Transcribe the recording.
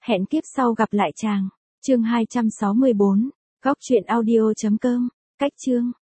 Hẹn kiếp sau gặp lại chàng. Chương 264. Góc truyện audio.com. Cách chương.